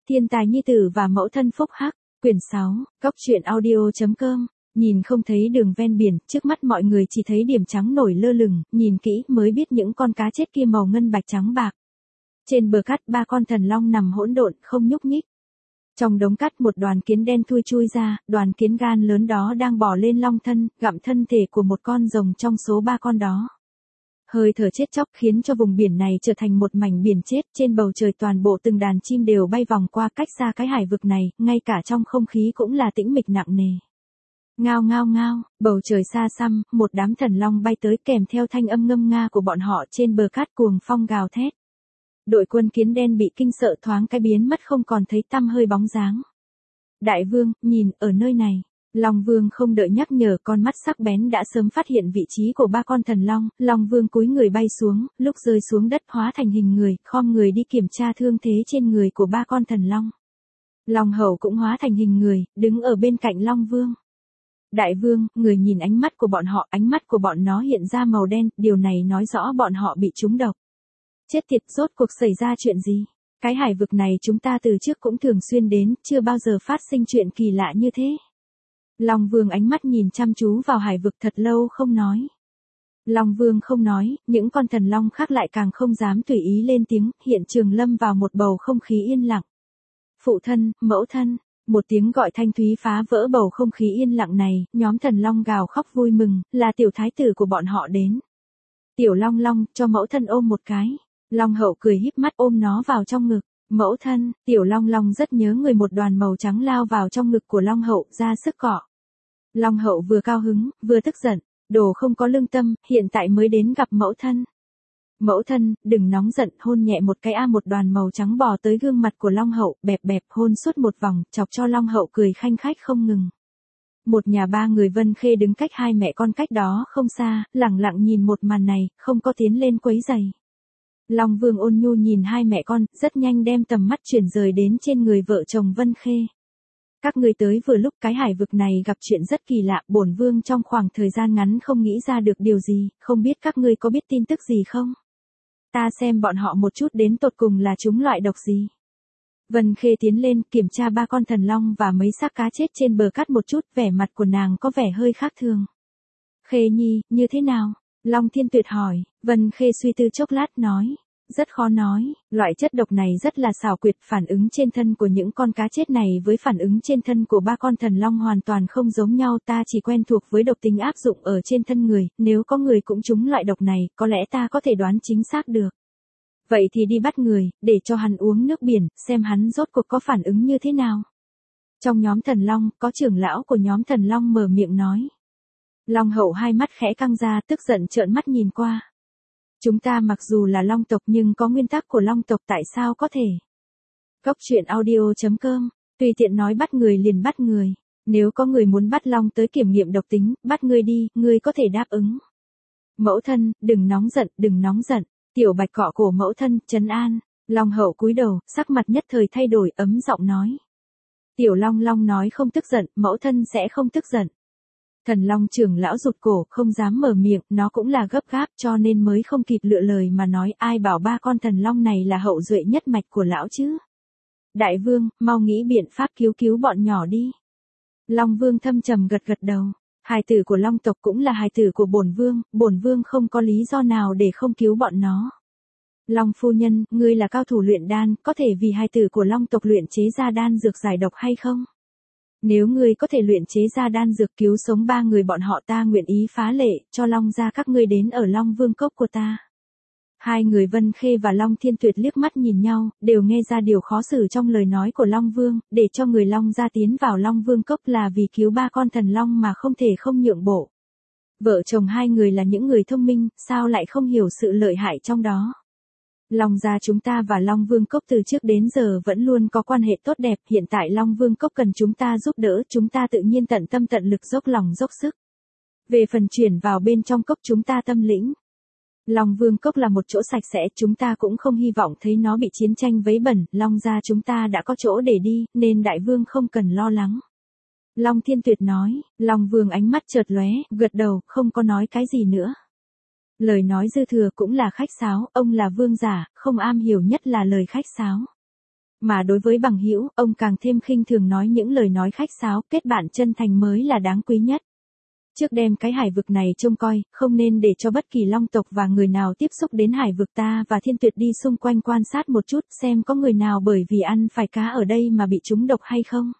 Thiên tài nhi tử và mẫu thân phúc hắc, quyển 6, Cốc truyện audio.com. Nhìn không thấy đường ven biển, trước mắt mọi người chỉ thấy điểm trắng nổi lơ lửng, nhìn kỹ mới biết những con cá chết kia màu ngân bạch trắng bạc. Trên bờ cát 3 con thần long nằm hỗn độn, không nhúc nhích. Trong đống cát một đoàn kiến đen thui chui ra, đoàn kiến gan lớn đó đang bò lên long thân, gặm thân thể của một con rồng trong số 3 con đó. Hơi thở chết chóc khiến cho vùng biển này trở thành một mảnh biển chết, trên bầu trời toàn bộ từng đàn chim đều bay vòng qua cách xa cái hải vực này, ngay cả trong không khí cũng là tĩnh mịch nặng nề. Ngao ngao ngao, bầu trời xa xăm, một đám thần long bay tới kèm theo thanh âm ngâm nga của bọn họ trên bờ cát cuồng phong gào thét. Đội quân kiến đen bị kinh sợ thoáng cái biến mất không còn thấy tăm hơi bóng dáng. Đại vương, nhìn, ở nơi này. Long Vương không đợi nhắc nhở, con mắt sắc bén đã sớm phát hiện vị trí của 3 con thần long. Long Vương cúi người bay xuống, lúc rơi xuống đất hóa thành hình người, khom người đi kiểm tra thương thế trên người của 3 con thần long. Long Hậu cũng hóa thành hình người, đứng ở bên cạnh Long Vương. Đại vương, người nhìn ánh mắt của bọn họ, ánh mắt của bọn nó hiện ra màu đen, điều này nói rõ bọn họ bị trúng độc. Chết tiệt, rốt cuộc xảy ra chuyện gì? Cái hải vực này chúng ta từ trước cũng thường xuyên đến, chưa bao giờ phát sinh chuyện kỳ lạ như thế. Long Vương ánh mắt nhìn chăm chú vào hải vực thật lâu không nói. Long Vương không nói, những con thần long khác lại càng không dám tùy ý lên tiếng, hiện trường lâm vào một bầu không khí yên lặng. Phụ thân, mẫu thân, một tiếng gọi thanh thúy phá vỡ bầu không khí yên lặng này, nhóm thần long gào khóc vui mừng, là tiểu thái tử của bọn họ đến. Tiểu Long Long, cho mẫu thân ôm một cái. Long Hậu cười híp mắt ôm nó vào trong ngực. Mẫu thân, Tiểu Long Long rất nhớ người, một đoàn màu trắng lao vào trong ngực của Long Hậu, ra sức cọ. Long Hậu vừa cao hứng, vừa tức giận, đồ không có lương tâm, hiện tại mới đến gặp mẫu thân. Mẫu thân, đừng nóng giận, hôn nhẹ một cái một đoàn màu trắng bò tới gương mặt của Long Hậu, bẹp bẹp hôn suốt một vòng, chọc cho Long Hậu cười khanh khách không ngừng. Một nhà 3 người Vân Khê đứng cách 2 mẹ con cách đó không xa, lặng lặng nhìn một màn này, không có tiến lên quấy giày. Long Vương ôn nhu nhìn 2 mẹ con, rất nhanh đem tầm mắt chuyển rời đến trên người vợ chồng Vân Khê. Các ngươi tới vừa lúc, cái hải vực này gặp chuyện rất kỳ lạ, bổn vương trong khoảng thời gian ngắn không nghĩ ra được điều gì, không biết các ngươi có biết tin tức gì không? Ta xem bọn họ một chút đến tột cùng là chúng loại độc gì. Vân Khê tiến lên kiểm tra 3 con thần long và mấy xác cá chết trên bờ cát một chút, vẻ mặt của nàng có vẻ hơi khác thường. Khê nhi, như thế nào? Long Thiên Tuyệt hỏi. Vân Khê suy tư chốc lát nói. Rất khó nói, loại chất độc này rất là xảo quyệt, phản ứng trên thân của những con cá chết này với phản ứng trên thân của 3 con thần long hoàn toàn không giống nhau, ta chỉ quen thuộc với độc tính áp dụng ở trên thân người, nếu có người cũng trúng loại độc này, có lẽ ta có thể đoán chính xác được. Vậy thì đi bắt người, để cho hắn uống nước biển, xem hắn rốt cuộc có phản ứng như thế nào. Trong nhóm thần long, có trưởng lão của nhóm thần long mở miệng nói. Long Hậu hai mắt khẽ căng ra, tức giận trợn mắt nhìn qua. Chúng ta mặc dù là long tộc nhưng có nguyên tắc của long tộc, tại sao có thể? Cốc truyện audio.com, tùy tiện nói bắt người liền bắt người. Nếu có người muốn bắt long tới kiểm nghiệm độc tính, bắt ngươi đi, ngươi có thể đáp ứng. Mẫu thân, đừng nóng giận, đừng nóng giận. Tiểu Bạch cọ cổ mẫu thân, trấn an. Long Hậu cúi đầu, sắc mặt nhất thời thay đổi, ấm giọng nói. Tiểu Long Long nói không tức giận, mẫu thân sẽ không tức giận. Thần Long trưởng lão rụt cổ, không dám mở miệng, nó cũng là gấp gáp cho nên mới không kịp lựa lời mà nói, ai bảo 3 con thần long này là hậu duệ nhất mạch của lão chứ. Đại vương, mau nghĩ biện pháp cứu bọn nhỏ đi. Long Vương thâm trầm gật gật đầu. Hài tử của long tộc cũng là hài tử của bổn vương không có lý do nào để không cứu bọn nó. Long phu nhân, ngươi là cao thủ luyện đan, có thể vì hài tử của long tộc luyện chế ra đan dược giải độc hay không? Nếu ngươi có thể luyện chế ra đan dược cứu sống 3 người bọn họ, ta nguyện ý phá lệ, cho Long gia các ngươi đến ở Long Vương cốc của ta. 2 người Vân Khê và Long Thiên Tuyệt liếc mắt nhìn nhau, đều nghe ra điều khó xử trong lời nói của Long Vương, để cho người Long gia tiến vào Long Vương cốc là vì cứu 3 con thần long mà không thể không nhượng bộ. Vợ chồng 2 người là những người thông minh, sao lại không hiểu sự lợi hại trong đó. Long gia chúng ta và Long Vương cốc từ trước đến giờ vẫn luôn có quan hệ tốt đẹp, hiện tại Long Vương cốc cần chúng ta giúp đỡ, chúng ta tự nhiên tận tâm tận lực dốc lòng dốc sức. Về phần chuyển vào bên trong cốc chúng ta tâm lĩnh. Long Vương cốc là một chỗ sạch sẽ, chúng ta cũng không hy vọng thấy nó bị chiến tranh vấy bẩn, Long gia chúng ta đã có chỗ để đi, nên đại vương không cần lo lắng. Long Thiên Tuyệt nói. Long Vương ánh mắt chợt lóe, gật đầu, không có nói cái gì nữa. Lời nói dư thừa cũng là khách sáo, ông là vương giả, không am hiểu nhất là lời khách sáo. Mà đối với bằng hữu, ông càng thêm khinh thường nói những lời nói khách sáo, kết bạn chân thành mới là đáng quý nhất. Trước đem cái hải vực này trông coi, không nên để cho bất kỳ long tộc và người nào tiếp xúc đến hải vực ta và Thiên Tuyệt đi xung quanh quan sát một chút xem có người nào bởi vì ăn phải cá ở đây mà bị trúng độc hay không.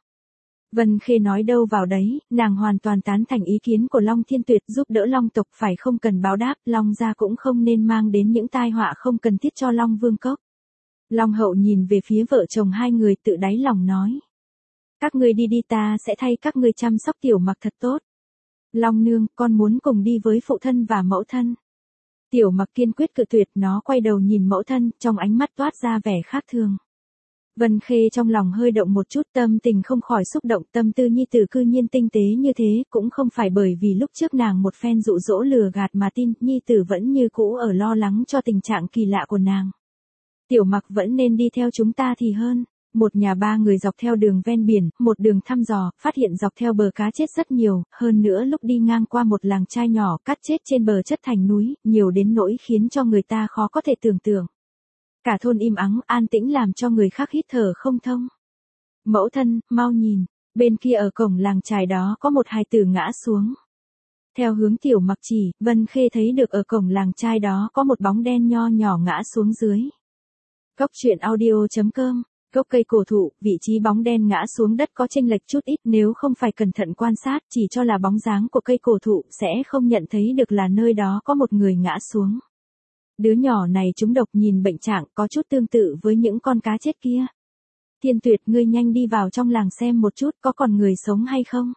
Vân Khê nói đâu vào đấy, nàng hoàn toàn tán thành ý kiến của Long Thiên Tuyệt giúp đỡ long tộc phải không cần báo đáp, Long gia cũng không nên mang đến những tai họa không cần thiết cho Long Vương Cốc. Long Hậu nhìn về phía vợ chồng hai người tự đáy lòng nói. Các ngươi đi đi ta sẽ thay các ngươi chăm sóc Tiểu Mặc thật tốt. Long nương, con muốn cùng đi với phụ thân và mẫu thân. Tiểu Mặc kiên quyết cự tuyệt, nó quay đầu nhìn mẫu thân, trong ánh mắt toát ra vẻ khác thường. Vân Khê trong lòng hơi động một chút, tâm tình không khỏi xúc động, tâm tư nhi tử cư nhiên tinh tế như thế, cũng không phải bởi vì lúc trước nàng một phen dụ dỗ lừa gạt mà tin, nhi tử vẫn như cũ ở lo lắng cho tình trạng kỳ lạ của nàng. Tiểu Mặc vẫn nên đi theo chúng ta thì hơn. Một nhà ba người dọc theo đường ven biển, một đường thăm dò, phát hiện dọc theo bờ cá chết rất nhiều, hơn nữa lúc đi ngang qua một làng trai nhỏ cát chết trên bờ chất thành núi, nhiều đến nỗi khiến cho người ta khó có thể tưởng tượng. Cả thôn im ắng, an tĩnh làm cho người khác hít thở không thông. Mẫu thân, mau nhìn, bên kia ở cổng làng trài đó có một hài tử ngã xuống. Theo hướng Tiểu Mặc chỉ, Vân Khê thấy được ở cổng làng trai đó có một bóng đen nho nhỏ ngã xuống dưới. Cốc truyện audio.com. Gốc cây cổ thụ, vị trí bóng đen ngã xuống đất có chênh lệch chút ít, nếu không phải cẩn thận quan sát, chỉ cho là bóng dáng của cây cổ thụ sẽ không nhận thấy được là nơi đó có một người ngã xuống. Đứa nhỏ này trúng độc, nhìn bệnh trạng có chút tương tự với những con cá chết kia. Thiên Tuyệt, ngươi nhanh đi vào trong làng xem một chút có còn người sống hay không.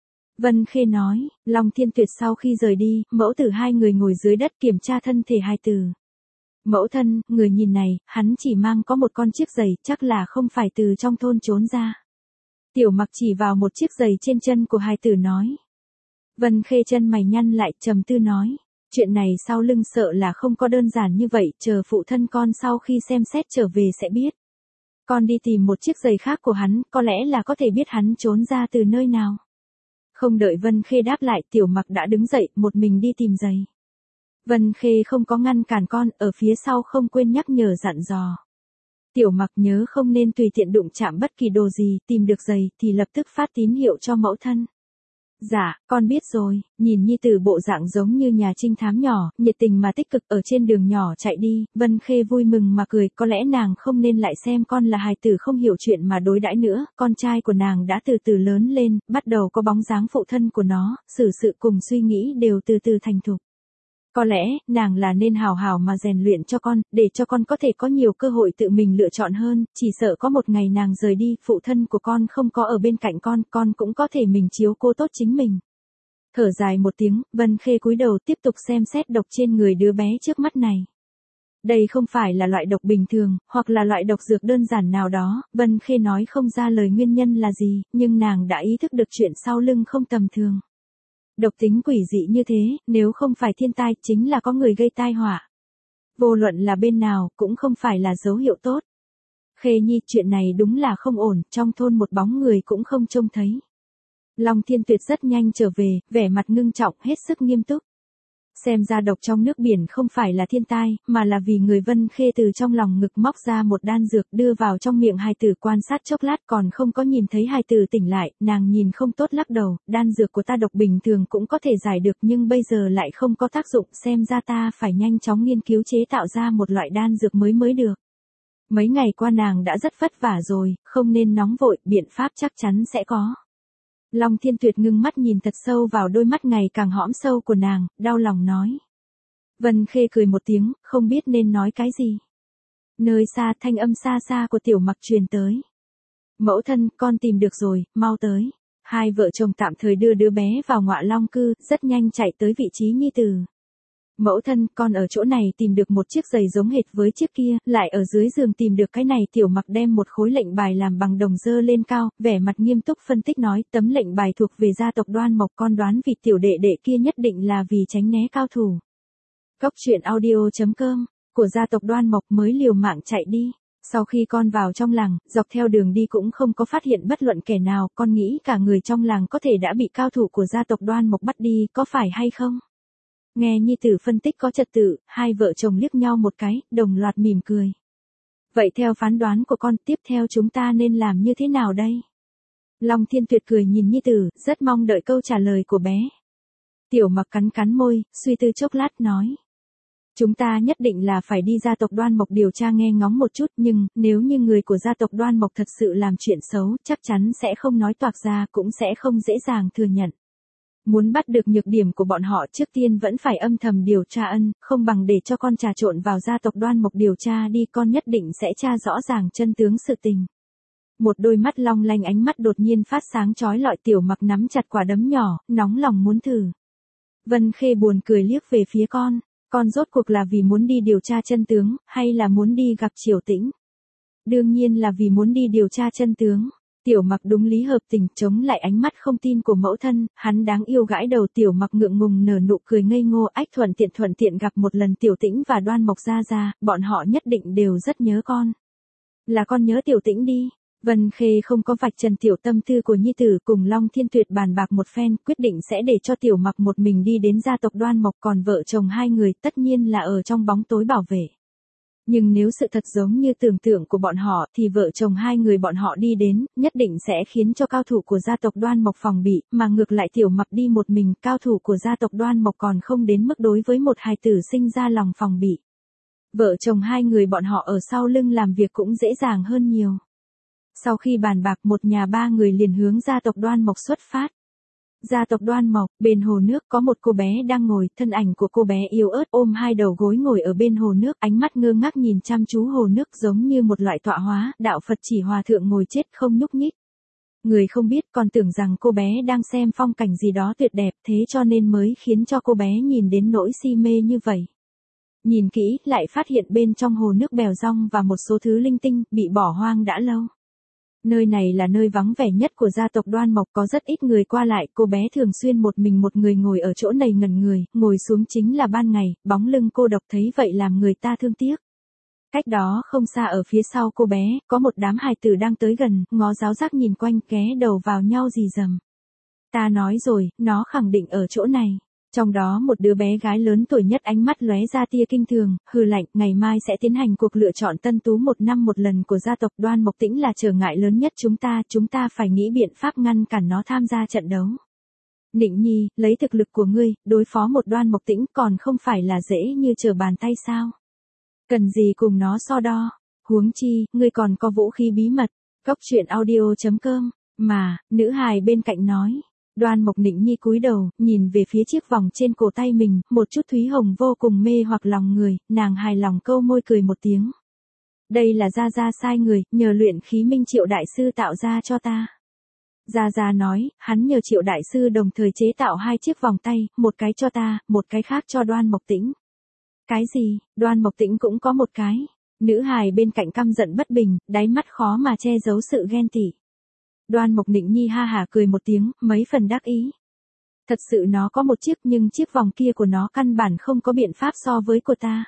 Vân Khê nói. Long Thiên Tuyệt sau khi rời đi, mẫu tử hai người ngồi dưới đất kiểm tra thân thể hài tử. Mẫu thân, người nhìn này, hắn chỉ mang có một con chiếc giày, chắc là không phải từ trong thôn trốn ra. Tiểu Mặc chỉ vào một chiếc giày trên chân của hài tử nói. Vân Khê chân mày nhăn lại, trầm tư nói. Chuyện này sau lưng sợ là không có đơn giản như vậy, chờ phụ thân con sau khi xem xét trở về sẽ biết. Con đi tìm một chiếc giày khác của hắn, có lẽ là có thể biết hắn trốn ra từ nơi nào. Không đợi Vân Khê đáp lại, Tiểu Mặc đã đứng dậy, một mình đi tìm giày. Vân Khê không có ngăn cản con, ở phía sau không quên nhắc nhở dặn dò. Tiểu Mặc nhớ không nên tùy tiện đụng chạm bất kỳ đồ gì, tìm được giày thì lập tức phát tín hiệu cho mẫu thân. Dạ, con biết rồi, nhìn nhi tử bộ dạng giống như nhà trinh thám nhỏ, nhiệt tình mà tích cực ở trên đường nhỏ chạy đi, Vân Khê vui mừng mà cười, có lẽ nàng không nên lại xem con là hài tử không hiểu chuyện mà đối đãi nữa, con trai của nàng đã từ từ lớn lên, bắt đầu có bóng dáng phụ thân của nó, xử sự cùng suy nghĩ đều từ từ thành thục. Có lẽ, nàng là nên hào hào mà rèn luyện cho con, để cho con có thể có nhiều cơ hội tự mình lựa chọn hơn, chỉ sợ có một ngày nàng rời đi, phụ thân của con không có ở bên cạnh con cũng có thể mình chiếu cố tốt chính mình. Thở dài một tiếng, Vân Khê cúi đầu tiếp tục xem xét độc trên người đứa bé trước mắt này. Đây không phải là loại độc bình thường, hoặc là loại độc dược đơn giản nào đó, Vân Khê nói không ra lời nguyên nhân là gì, nhưng nàng đã ý thức được chuyện sau lưng không tầm thường. Độc tính quỷ dị như thế, nếu không phải thiên tai, chính là có người gây tai họa. Vô luận là bên nào, cũng không phải là dấu hiệu tốt. Khê Nhi, chuyện này đúng là không ổn, trong thôn một bóng người cũng không trông thấy. Long Thiên Tuyệt rất nhanh trở về, vẻ mặt ngưng trọng, hết sức nghiêm túc. Xem ra độc trong nước biển không phải là thiên tai, mà là vì người. Vân Khê từ trong lòng ngực móc ra một đan dược đưa vào trong miệng hài tử, quan sát chốc lát còn không có nhìn thấy hài tử tỉnh lại, nàng nhìn không tốt lắc đầu, đan dược của ta độc bình thường cũng có thể giải được nhưng bây giờ lại không có tác dụng, xem ra ta phải nhanh chóng nghiên cứu chế tạo ra một loại đan dược mới được. Mấy ngày qua nàng đã rất vất vả rồi, không nên nóng vội, biện pháp chắc chắn sẽ có. Long Thiên Tuyệt ngưng mắt nhìn thật sâu vào đôi mắt ngày càng hõm sâu của nàng, đau lòng nói. Vân Khê cười một tiếng, không biết nên nói cái gì. Nơi xa, thanh âm xa xa của Tiểu Mặc truyền tới. Mẫu thân, con tìm được rồi, mau tới. Hai vợ chồng tạm thời đưa đứa bé vào Ngọa Long Cư, rất nhanh chạy tới vị trí nhi tử. Mẫu thân, con ở chỗ này tìm được một chiếc giày giống hệt với chiếc kia, lại ở dưới giường tìm được cái này. Tiểu Mặc đem một khối lệnh bài làm bằng đồng dơ lên cao, vẻ mặt nghiêm túc phân tích nói, tấm lệnh bài thuộc về gia tộc Đoan Mộc, con đoán vị tiểu đệ đệ kia nhất định là vì tránh né cao thủ. Cốc truyện audio.com, của gia tộc Đoan Mộc mới liều mạng chạy đi. Sau khi con vào trong làng, dọc theo đường đi cũng không có phát hiện bất luận kẻ nào, con nghĩ cả người trong làng có thể đã bị cao thủ của gia tộc Đoan Mộc bắt đi, có phải hay không? Nghe nhi tử phân tích có trật tự, hai vợ chồng liếc nhau một cái, đồng loạt mỉm cười. Vậy theo phán đoán của con, tiếp theo chúng ta nên làm như thế nào đây? Long Thiên Tuyệt cười nhìn nhi tử, rất mong đợi câu trả lời của bé. Tiểu Mặc cắn cắn môi, suy tư chốc lát nói. Chúng ta nhất định là phải đi gia tộc Đoan Mộc điều tra nghe ngóng một chút, nhưng nếu như người của gia tộc Đoan Mộc thật sự làm chuyện xấu, chắc chắn sẽ không nói toạc ra, cũng sẽ không dễ dàng thừa nhận. Muốn bắt được nhược điểm của bọn họ trước tiên vẫn phải âm thầm điều tra không bằng để cho con trà trộn vào gia tộc Đoan Mộc điều tra đi, con nhất định sẽ tra rõ ràng chân tướng sự tình. Một đôi mắt long lanh ánh mắt đột nhiên phát sáng chói lọi. Tiểu Mặc nắm chặt quả đấm nhỏ, nóng lòng muốn thử. Vân Khê buồn cười liếc về phía con rốt cuộc là vì muốn đi điều tra chân tướng, hay là muốn đi gặp Triều Tĩnh? Đương nhiên là vì muốn đi điều tra chân tướng. Tiểu Mặc đúng lý hợp tình, chống lại ánh mắt không tin của mẫu thân, hắn đáng yêu gãi đầu. Tiểu Mặc ngượng ngùng nở nụ cười ngây ngô, ách thuận tiện gặp một lần Tiểu Tĩnh và Đoan Mộc gia, bọn họ nhất định đều rất nhớ con. Là con nhớ Tiểu Tĩnh đi. Vân Khê không có vạch trần tiểu tâm tư của nhi tử, cùng Long Thiên Tuyệt bàn bạc một phen, quyết định sẽ để cho Tiểu Mặc một mình đi đến gia tộc Đoan Mộc, còn vợ chồng hai người tất nhiên là ở trong bóng tối bảo vệ. Nhưng nếu sự thật giống như tưởng tượng của bọn họ thì vợ chồng hai người bọn họ đi đến, nhất định sẽ khiến cho cao thủ của gia tộc Đoan Mộc phòng bị, mà ngược lại Tiểu Mặc đi một mình, cao thủ của gia tộc Đoan Mộc còn không đến mức đối với một hài tử sinh ra lòng phòng bị. Vợ chồng hai người bọn họ ở sau lưng làm việc cũng dễ dàng hơn nhiều. Sau khi bàn bạc, một nhà ba người liền hướng gia tộc Đoan Mộc xuất phát. Gia tộc Đoan Mộc, bên hồ nước có một cô bé đang ngồi, thân ảnh của cô bé yếu ớt ôm hai đầu gối ngồi ở bên hồ nước, ánh mắt ngơ ngác nhìn chăm chú hồ nước giống như một loại tọa hóa, đạo Phật chỉ hòa thượng ngồi chết không nhúc nhích. Người không biết còn tưởng rằng cô bé đang xem phong cảnh gì đó tuyệt đẹp, thế cho nên mới khiến cho cô bé nhìn đến nỗi si mê như vậy. Nhìn kỹ, lại phát hiện bên trong hồ nước bèo rong và một số thứ linh tinh, bị bỏ hoang đã lâu. Nơi này là nơi vắng vẻ nhất của gia tộc Đoan Mộc, có rất ít người qua lại, cô bé thường xuyên một mình một người ngồi ở chỗ này ngẩn người, ngồi xuống chính là ban ngày, bóng lưng cô độc thấy vậy làm người ta thương tiếc. Cách đó không xa ở phía sau cô bé, có một đám hài tử đang tới gần, ngó giáo giác nhìn quanh, ghé đầu vào nhau rì rầm. Ta nói rồi, nó khẳng định ở chỗ này. Trong đó một đứa bé gái lớn tuổi nhất ánh mắt lóe ra tia kinh thường, hừ lạnh, ngày mai sẽ tiến hành cuộc lựa chọn tân tú 1 năm một lần của gia tộc Đoan Mộc Tĩnh là trở ngại lớn nhất chúng ta phải nghĩ biện pháp ngăn cản nó tham gia trận đấu. Nịnh Nhi, lấy thực lực của ngươi, đối phó một Đoan Mộc Tĩnh còn không phải là dễ như trở bàn tay sao? Cần gì cùng nó so đo, huống chi, ngươi còn có vũ khí bí mật. Cốc truyện audio.com, mà, nữ hài bên cạnh nói. Đoan Mộc Nịnh Nhi cúi đầu, nhìn về phía chiếc vòng trên cổ tay mình, một chút thúy hồng vô cùng mê hoặc lòng người, nàng hài lòng câu môi cười một tiếng. Đây là Gia sai người, nhờ luyện khí minh Triệu đại sư tạo ra cho ta. Gia nói, hắn nhờ Triệu đại sư đồng thời chế tạo 2 chiếc vòng tay, một cái cho ta, một cái khác cho Đoan Mộc Tĩnh. Cái gì, Đoan Mộc Tĩnh cũng có một cái. Nữ hài bên cạnh căm giận bất bình, đáy mắt khó mà che giấu sự ghen tị. Đoan Mộc Nịnh Nhi ha hả cười một tiếng, mấy phần đắc ý. Thật sự nó có một chiếc, nhưng chiếc vòng kia của nó căn bản không có biện pháp so với của ta.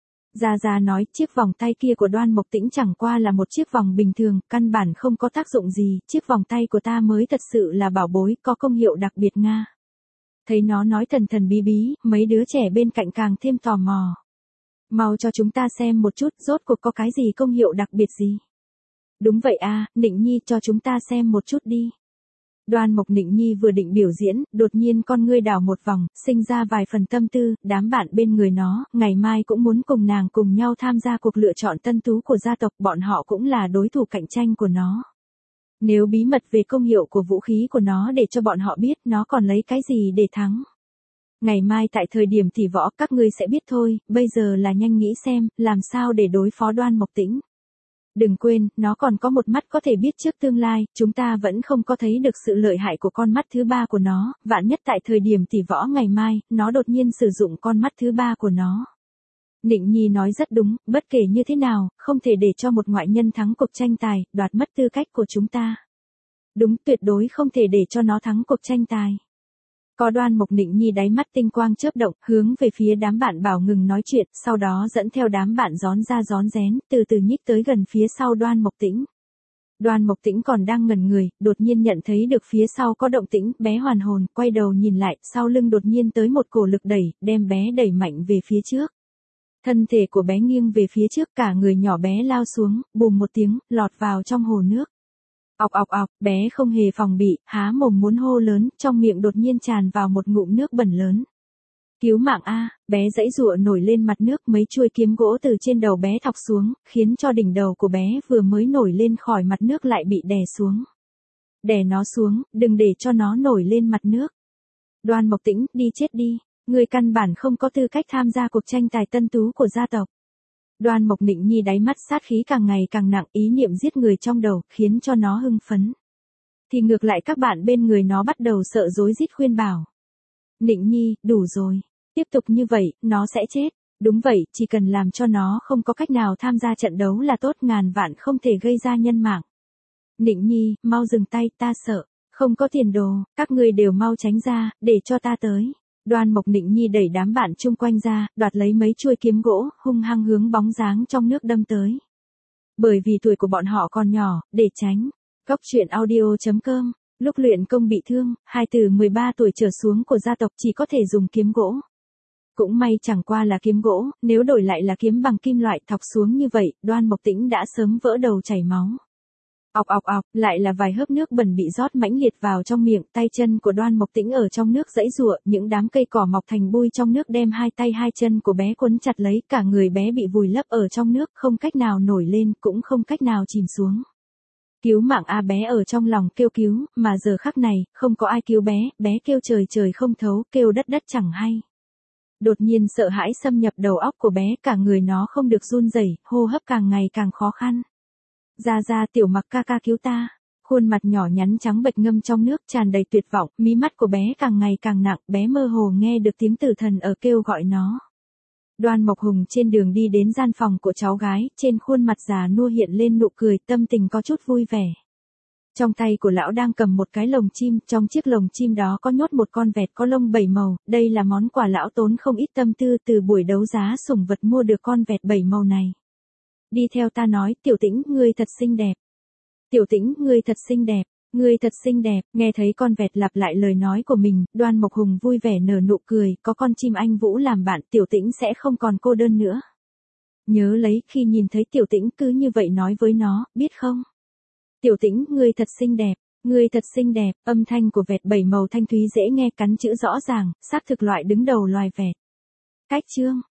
Gia nói, chiếc vòng tay kia của Đoan Mộc Tĩnh chẳng qua là một chiếc vòng bình thường, căn bản không có tác dụng gì, chiếc vòng tay của ta mới thật sự là bảo bối, có công hiệu đặc biệt Nga. Thấy nó nói thần thần bí bí, mấy đứa trẻ bên cạnh càng thêm tò mò. Mau cho chúng ta xem một chút, rốt cuộc có cái gì công hiệu đặc biệt gì. Đúng vậy à, Nịnh Nhi cho chúng ta xem một chút đi. Đoan Mộc Nịnh Nhi vừa định biểu diễn, đột nhiên con ngươi đảo một vòng, sinh ra vài phần tâm tư, đám bạn bên người nó, ngày mai cũng muốn cùng nàng cùng nhau tham gia cuộc lựa chọn tân tú của gia tộc, bọn họ cũng là đối thủ cạnh tranh của nó. Nếu bí mật về công hiệu của vũ khí của nó để cho bọn họ biết, nó còn lấy cái gì để thắng. Ngày mai tại thời điểm tỷ võ các ngươi sẽ biết thôi, bây giờ là nhanh nghĩ xem, làm sao để đối phó Đoan Mộc Tĩnh. Đừng quên, nó còn có một mắt có thể biết trước tương lai, chúng ta vẫn không có thấy được sự lợi hại của con mắt thứ 3 của nó, vạn nhất tại thời điểm tỷ võ ngày mai, nó đột nhiên sử dụng con mắt thứ 3 của nó. Nịnh Nhi nói rất đúng, bất kể như thế nào, không thể để cho một ngoại nhân thắng cuộc tranh tài, đoạt mất tư cách của chúng ta. Đúng, tuyệt đối không thể để cho nó thắng cuộc tranh tài. Có Đoan Mộc Nịnh Nhi đáy mắt tinh quang chớp động, hướng về phía đám bạn bảo ngừng nói chuyện, sau đó dẫn theo đám bạn rón ra rón rén, từ từ nhích tới gần phía sau Đoan Mộc Tĩnh. Đoan Mộc Tĩnh còn đang ngẩn người, đột nhiên nhận thấy được phía sau có động tĩnh, bé hoàn hồn, quay đầu nhìn lại, sau lưng đột nhiên tới một cổ lực đẩy, đem bé đẩy mạnh về phía trước. Thân thể của bé nghiêng về phía trước, cả người nhỏ bé lao xuống, bùm một tiếng, lọt vào trong hồ nước. Ọc ọc ọc, bé không hề phòng bị, há mồm muốn hô lớn, trong miệng đột nhiên tràn vào một ngụm nước bẩn lớn. Cứu mạng a, bé giãy giụa nổi lên mặt nước, mấy chuôi kiếm gỗ từ trên đầu bé thọc xuống, khiến cho đỉnh đầu của bé vừa mới nổi lên khỏi mặt nước lại bị đè xuống. Đè nó xuống, đừng để cho nó nổi lên mặt nước. Đoan Mộc Tĩnh, đi chết đi, ngươi căn bản không có tư cách tham gia cuộc tranh tài tân tú của gia tộc. Đoan Mộc Nịnh Nhi đáy mắt sát khí càng ngày càng nặng, ý niệm giết người trong đầu, khiến cho nó hưng phấn. Thì ngược lại các bạn bên người nó bắt đầu sợ rối rít khuyên bảo. Nịnh Nhi, đủ rồi. Tiếp tục như vậy, nó sẽ chết. Đúng vậy, chỉ cần làm cho nó không có cách nào tham gia trận đấu là tốt, ngàn vạn không thể gây ra nhân mạng. Nịnh Nhi, mau dừng tay, ta sợ. Không có tiền đồ, các ngươi đều mau tránh ra, để cho ta tới. Đoan Mộc Nịnh Nhi đẩy đám bạn chung quanh ra, đoạt lấy mấy chuôi kiếm gỗ, hung hăng hướng bóng dáng trong nước đâm tới. Bởi vì tuổi của bọn họ còn nhỏ, để tránh. Góc truyện audio.com. Lúc luyện công bị thương, hai từ 13 tuổi trở xuống của gia tộc chỉ có thể dùng kiếm gỗ. Cũng may chẳng qua là kiếm gỗ, nếu đổi lại là kiếm bằng kim loại thọc xuống như vậy, Đoan Mộc Tĩnh đã sớm vỡ đầu chảy máu. Ọc ọc ọc, lại là vài hớp nước bẩn bị rót mãnh liệt vào trong miệng, tay chân của Đoan Mộc Tĩnh ở trong nước giãy giụa, những đám cây cỏ mọc thành bụi trong nước đem hai tay hai chân của bé quấn chặt lấy, cả người bé bị vùi lấp ở trong nước, không cách nào nổi lên, cũng không cách nào chìm xuống. Cứu mạng a, bé ở trong lòng kêu cứu, mà giờ khắc này, không có ai cứu bé, bé kêu trời trời không thấu, kêu đất đất chẳng hay. Đột nhiên sợ hãi xâm nhập đầu óc của bé, cả người nó không được run rẩy, hô hấp càng ngày càng khó khăn. Ra Tiểu Mặc ca ca cứu ta. Khuôn mặt nhỏ nhắn trắng bệch ngâm trong nước, tràn đầy tuyệt vọng, mí mắt của bé càng ngày càng nặng, bé mơ hồ nghe được tiếng tử thần ở kêu gọi nó. Đoan Mộc Hùng trên đường đi đến gian phòng của cháu gái, trên khuôn mặt già nua hiện lên nụ cười, tâm tình có chút vui vẻ. Trong tay của lão đang cầm một cái lồng chim, trong chiếc lồng chim đó có nhốt một con vẹt có lông 7 màu, đây là món quà lão tốn không ít tâm tư từ buổi đấu giá sủng vật mua được con vẹt 7 màu này. Đi theo ta nói, Tiểu Tĩnh, ngươi thật xinh đẹp. Tiểu Tĩnh, ngươi thật xinh đẹp. Ngươi thật xinh đẹp, nghe thấy con vẹt lặp lại lời nói của mình, Đoan Mộc Hùng vui vẻ nở nụ cười, có con chim anh Vũ làm bạn, Tiểu Tĩnh sẽ không còn cô đơn nữa. Nhớ lấy, khi nhìn thấy Tiểu Tĩnh cứ như vậy nói với nó, biết không? Tiểu Tĩnh, ngươi thật xinh đẹp, ngươi thật xinh đẹp, âm thanh của vẹt 7 màu thanh thúy dễ nghe, cắn chữ rõ ràng, xác thực loại đứng đầu loài vẹt. Cách chương